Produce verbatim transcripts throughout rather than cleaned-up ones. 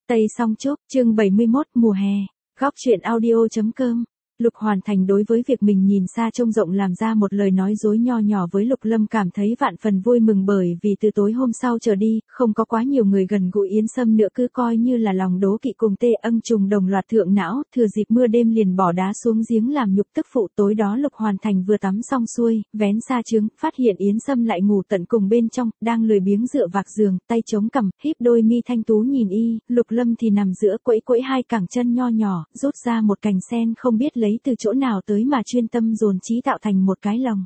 Tây Song Trúc, chương bảy mươi mốt, mùa hè. Góc truyện audio chấm com. Lục Hoàn Thành đối với việc mình nhìn xa trông rộng làm ra một lời nói dối nho nhỏ với Lục Lâm cảm thấy vạn phần vui mừng, bởi vì từ tối hôm sau trở đi, không có quá nhiều người gần gũi Yến Sâm nữa, cứ coi như là lòng đố kỵ cùng tê âng trùng đồng loạt thượng não, thừa dịp mưa đêm liền bỏ đá xuống giếng làm nhục tức phụ. Tối đó Lục Hoàn Thành vừa tắm xong xuôi, vén xa trướng, phát hiện Yến Sâm lại ngủ tận cùng bên trong, đang lười biếng dựa vạc giường, tay chống cằm, híp đôi mi thanh tú nhìn y. Lục Lâm thì nằm giữa quẫy quẫy hai cẳng chân nho nhỏ, rút ra một cành sen không biết lấy từ chỗ nào tới mà chuyên tâm dồn trí tạo thành một cái lồng.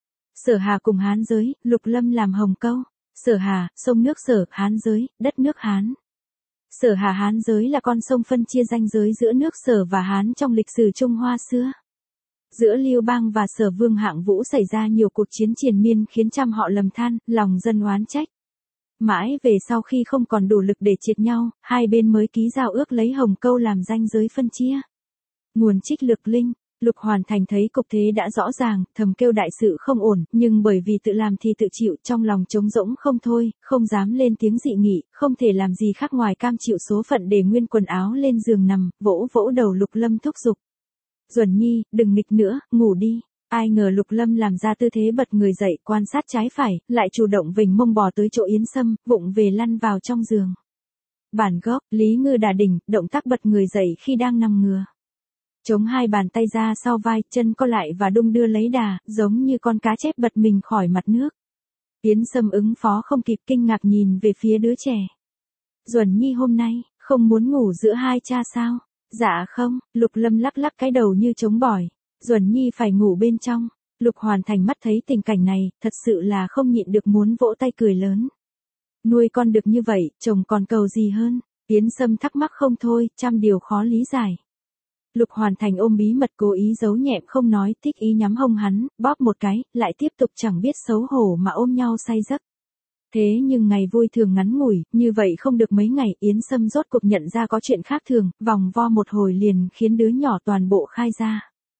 Sở Hà cùng Hán giới, Lục Lâm làm hồng câu. Sở Hà, sông nước Sở, Hán giới, đất nước Hán. Sở Hà Hán giới là con sông phân chia ranh giới giữa nước Sở và Hán trong lịch sử Trung Hoa xưa. Giữa Liêu Bang và Sở Vương Hạng Vũ xảy ra nhiều cuộc chiến triền miên khiến trăm họ lầm than, lòng dân oán trách. Mãi về sau khi không còn đủ lực để triệt nhau, hai bên mới ký giao ước lấy hồng câu làm ranh giới phân chia. Nguồn trích Lược Linh. Lục Hoàn Thành thấy cục thế đã rõ ràng, thầm kêu đại sự không ổn, nhưng bởi vì tự làm thì tự chịu, trong lòng trống rỗng không thôi, không dám lên tiếng dị nghị, không thể làm gì khác ngoài cam chịu số phận để nguyên quần áo lên giường nằm, vỗ vỗ đầu Lục Lâm thúc giục. Duẩn Nhi, đừng nghịch nữa, ngủ đi. Ai ngờ Lục Lâm làm ra tư thế bật người dậy, quan sát trái phải, lại chủ động vểnh mông bò tới chỗ Yến Sâm, vụng về lăn vào trong giường. Bản gốc, Lý Ngư Đà Đỉnh, động tác bật người dậy khi đang nằm ngửa. Chống hai bàn tay ra sau vai, chân co lại và đung đưa lấy đà, giống như con cá chép bật mình khỏi mặt nước. Yến Sâm ứng phó không kịp, kinh ngạc nhìn về phía đứa trẻ. Duẩn Nhi hôm nay, không muốn ngủ giữa hai cha sao? Dạ không, Lục Lâm lắc lắc cái đầu như trống bỏi. Duẩn Nhi phải ngủ bên trong. Lục Hoàn Thành mắt thấy tình cảnh này, thật sự là không nhịn được muốn vỗ tay cười lớn. Nuôi con được như vậy, chồng còn cầu gì hơn? Yến Sâm thắc mắc không thôi, trăm điều khó lý giải. Lục Hoàn Thành ôm bí mật cố ý giấu nhẹm không nói, thích ý nhắm hông hắn, bóp một cái, lại tiếp tục chẳng biết xấu hổ mà ôm nhau say giấc. Thế nhưng ngày vui thường ngắn ngủi, như vậy không được mấy ngày, Yến Sâm rốt cuộc nhận ra có chuyện khác thường, vòng vo một hồi liền khiến đứa nhỏ toàn bộ khai ra.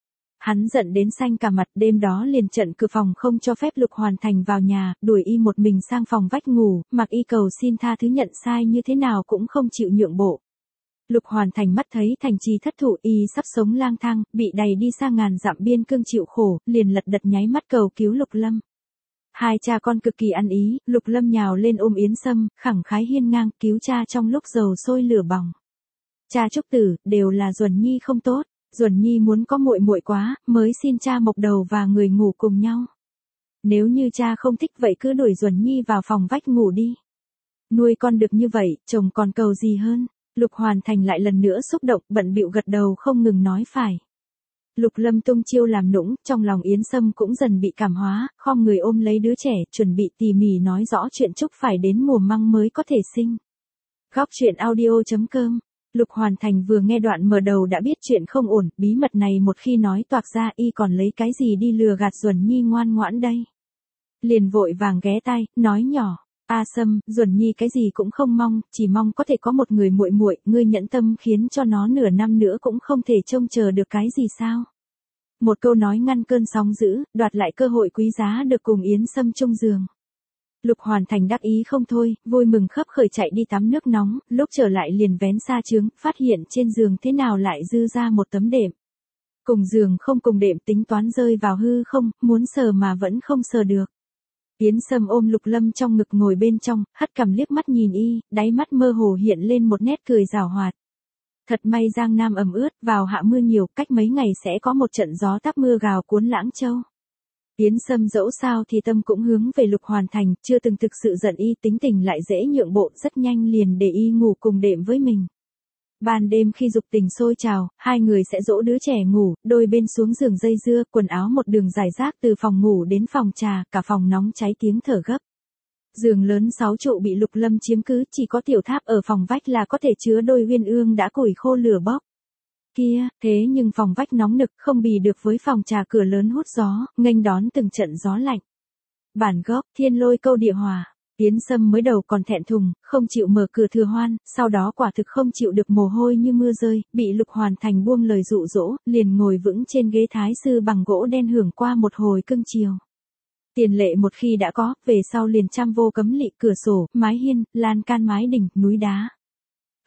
Hắn giận đến xanh cả mặt, đêm đó liền trận cửa phòng không cho phép Lục Hoàn Thành vào nhà, đuổi y một mình sang phòng vách ngủ, mặc y cầu xin tha thứ, nhận sai như thế nào cũng không chịu nhượng bộ. Lục Hoàn Thành mắt thấy thành trì thất thủ, y sắp sống lang thang, bị đày đi xa ngàn dặm biên cương chịu khổ, liền lật đật nháy mắt cầu cứu Lục Lâm. Hai cha con cực kỳ ăn ý, Lục Lâm nhào lên ôm Yến Sâm, khẳng khái hiên ngang, cứu cha trong lúc dầu sôi lửa bỏng. Cha Trúc Tử, đều là Duẩn Nhi không tốt, Duẩn Nhi muốn có muội muội quá, mới xin cha mộc đầu và người ngủ cùng nhau. Nếu như cha không thích vậy cứ đuổi Duẩn Nhi vào phòng vách ngủ đi. Nuôi con được như vậy, chồng còn cầu gì hơn? Lục Hoàn Thành lại lần nữa xúc động, bận bịu gật đầu không ngừng nói phải. Lục Lâm tung chiêu làm nũng, trong lòng Yến Sâm cũng dần bị cảm hóa, khom người ôm lấy đứa trẻ, chuẩn bị tỉ mỉ nói rõ chuyện Trúc phải đến mùa măng mới có thể sinh. Góc truyện audio chấm com. Lục Hoàn Thành vừa nghe đoạn mở đầu đã biết chuyện không ổn, bí mật này một khi nói toạc ra y còn lấy cái gì đi lừa gạt Duẩn Nhi ngoan ngoãn đây. Liền vội vàng ghé tai, nói nhỏ. A Sâm, Duẩn Nhi cái gì cũng không mong, chỉ mong có thể có một người muội muội, ngươi nhẫn tâm khiến cho nó nửa năm nữa cũng không thể trông chờ được cái gì sao? Một câu nói ngăn cơn sóng dữ, đoạt lại cơ hội quý giá được cùng Yến Sâm chung giường. Lục Hoàn Thành đắc ý không thôi, vui mừng khấp khởi chạy đi tắm nước nóng, lúc trở lại liền vén xa trướng, phát hiện trên giường thế nào lại dư ra một tấm đệm. Cùng giường không cùng đệm, tính toán rơi vào hư không, muốn sờ mà vẫn không sờ được. Yến Sâm ôm Lục Lâm trong ngực ngồi bên trong, hất cằm liếc mắt nhìn y, đáy mắt mơ hồ hiện lên một nét cười giảo hoạt. Thật may Giang Nam ẩm ướt, vào hạ mưa nhiều, cách mấy ngày sẽ có một trận gió táp mưa gào cuốn Lãng Châu. Yến Sâm dẫu sao thì tâm cũng hướng về Lục Hoàn Thành, chưa từng thực sự giận y, tính tình lại dễ nhượng bộ, rất nhanh liền để y ngủ cùng đệm với mình. Ban đêm khi dục tình sôi trào, hai người sẽ dỗ đứa trẻ ngủ, đôi bên xuống giường dây dưa, quần áo một đường rải rác từ phòng ngủ đến phòng trà, cả phòng nóng cháy tiếng thở gấp. Giường lớn sáu trụ bị Lục Lâm chiếm cứ, chỉ có tiểu tháp ở phòng vách là có thể chứa đôi uyên ương đã củi khô lửa bốc. Kia, thế nhưng phòng vách nóng nực không bì được với phòng trà cửa lớn hút gió, nghênh đón từng trận gió lạnh. Bản gốc, Thiên Lôi Câu Địa Hòa. Yến Sâm mới đầu còn thẹn thùng, không chịu mở cửa thừa hoan, sau đó quả thực không chịu được mồ hôi như mưa rơi, bị Lục Hoàn Thành buông lời dụ dỗ, liền ngồi vững trên ghế thái sư bằng gỗ đen hưởng qua một hồi cưng chiều. Tiền lệ một khi đã có, về sau liền trăm vô cấm lỵ, cửa sổ, mái hiên, lan can mái đình, núi đá.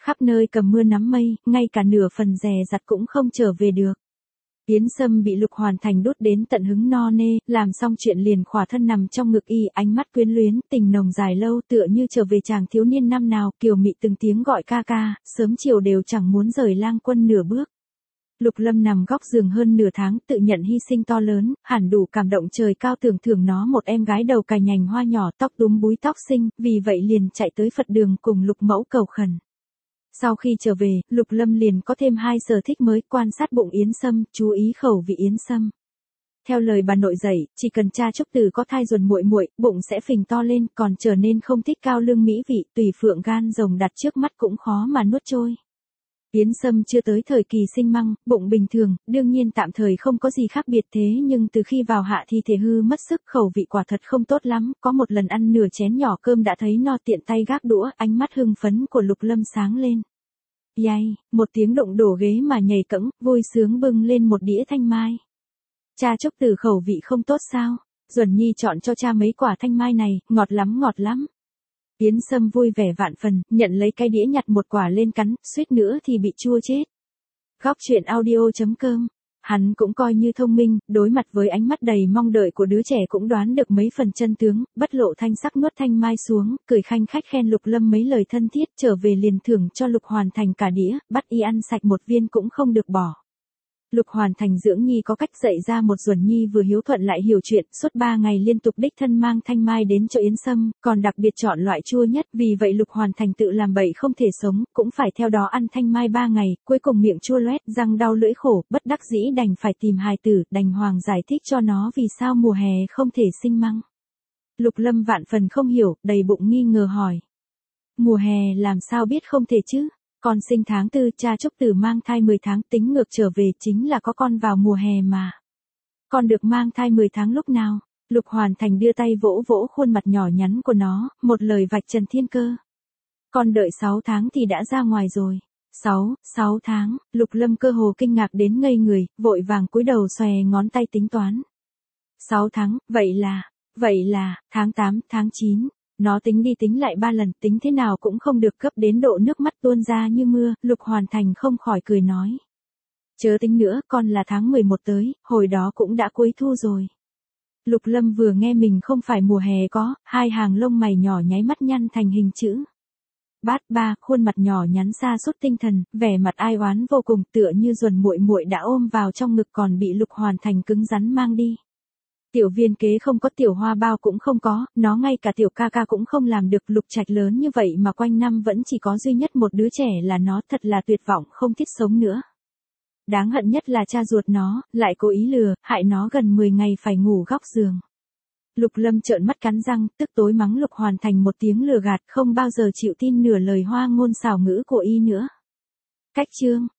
khắp nơi cầm mưa nắm mây, ngay cả nửa phần dè dặt cũng không trở về được. Yến Sâm bị Lục Hoàn Thành đút đến tận hứng no nê, làm xong chuyện liền khỏa thân nằm trong ngực y, ánh mắt quyến luyến, tình nồng dài lâu tựa như trở về chàng thiếu niên năm nào, kiều mị từng tiếng gọi ca ca, sớm chiều đều chẳng muốn rời Lang Quân nửa bước. Lục Lâm nằm góc giường hơn nửa tháng, tự nhận hy sinh to lớn, hẳn đủ cảm động trời cao tưởng thưởng nó một em gái đầu cài nhành hoa nhỏ, tóc túm búi tóc xinh, vì vậy liền chạy tới Phật đường cùng Lục Mẫu cầu khẩn. Sau khi trở về, Lục Lâm liền có thêm hai sở thích mới, quan sát bụng Yến Sâm, chú ý khẩu vị Yến Sâm. Theo lời bà nội dạy, chỉ cần cha Trúc Từ có thai ruột muội muội, bụng sẽ phình to lên, còn trở nên không thích cao lương mỹ vị, tùy phượng gan rồng đặt trước mắt cũng khó mà nuốt trôi. Yến Sâm chưa tới thời kỳ sinh măng, bụng bình thường, đương nhiên tạm thời không có gì khác biệt, thế nhưng từ khi vào hạ thi thể hư mất sức, khẩu vị quả thật không tốt lắm, có một lần ăn nửa chén nhỏ cơm đã thấy no, tiện tay gác đũa, ánh mắt hưng phấn của Lục Lâm sáng lên. Yay, một tiếng động đổ ghế mà nhảy cẫng, vui sướng bưng lên một đĩa thanh mai. Cha Trúc Từ khẩu vị không tốt sao? Duẩn Nhi chọn cho cha mấy quả thanh mai này, ngọt lắm ngọt lắm. Yến Sâm vui vẻ vạn phần, nhận lấy cái đĩa nhặt một quả lên cắn, suýt nữa thì bị chua chết. Góc truyện audio chấm com. Hắn cũng coi như thông minh, đối mặt với ánh mắt đầy mong đợi của đứa trẻ cũng đoán được mấy phần chân tướng, bất lộ thanh sắc nuốt thanh mai xuống, cười khanh khách khen Lục Lâm mấy lời thân thiết, trở về liền thưởng cho Lục Hoàn Thành cả đĩa, bắt y ăn sạch một viên cũng không được bỏ. Lục Hoàn Thành dưỡng nhi có cách dạy ra một Duẩn Nhi vừa hiếu thuận lại hiểu chuyện, suốt ba ngày liên tục đích thân mang thanh mai đến cho Yến Sâm, còn đặc biệt chọn loại chua nhất, vì vậy Lục Hoàn Thành tự làm bậy không thể sống, cũng phải theo đó ăn thanh mai ba ngày, cuối cùng miệng chua loét, răng đau lưỡi khổ, bất đắc dĩ đành phải tìm hài tử, đành hoàng giải thích cho nó vì sao mùa hè không thể sinh măng. Lục Lâm vạn phần không hiểu, đầy bụng nghi ngờ hỏi. Mùa hè làm sao biết không thể chứ? Con sinh tháng tư, cha Trúc Từ mang thai mười tháng, tính ngược trở về chính là có con vào mùa hè mà. Con được mang thai mười tháng lúc nào? Lục Hoàn Thành đưa tay vỗ vỗ khuôn mặt nhỏ nhắn của nó, một lời vạch trần thiên cơ. Con đợi sáu tháng thì đã ra ngoài rồi. sáu, sáu tháng, Lục Lâm cơ hồ kinh ngạc đến ngây người, vội vàng cúi đầu xòe ngón tay tính toán. sáu tháng, vậy là, vậy là, tháng tám, tháng chín. Nó tính đi tính lại ba lần, tính thế nào cũng không được, cấp đến độ nước mắt tuôn ra như mưa, Lục Hoàn Thành không khỏi cười nói. Chớ tính nữa, con là tháng mười một tới, hồi đó cũng đã cuối thu rồi. Lục Lâm vừa nghe mình không phải mùa hè có, hai hàng lông mày nhỏ nháy mắt nhăn thành hình chữ. Bát ba, khuôn mặt nhỏ nhắn sa sút tinh thần, vẻ mặt ai oán vô cùng, tựa như Duẩn muội muội đã ôm vào trong ngực còn bị Lục Hoàn Thành cứng rắn mang đi. Tiểu Viên kế không có, tiểu hoa bao cũng không có, nó ngay cả tiểu ca ca cũng không làm được, Lục Trạch lớn như vậy mà quanh năm vẫn chỉ có duy nhất một đứa trẻ là nó, thật là tuyệt vọng, không thiết sống nữa. Đáng hận nhất là cha ruột nó, lại cố ý lừa, hại nó gần mười ngày phải ngủ góc giường. Lục Lâm trợn mắt cắn răng, tức tối mắng Lục Hoàn Thành một tiếng lừa gạt, không bao giờ chịu tin nửa lời hoa ngôn xảo ngữ của y nữa. Cách chương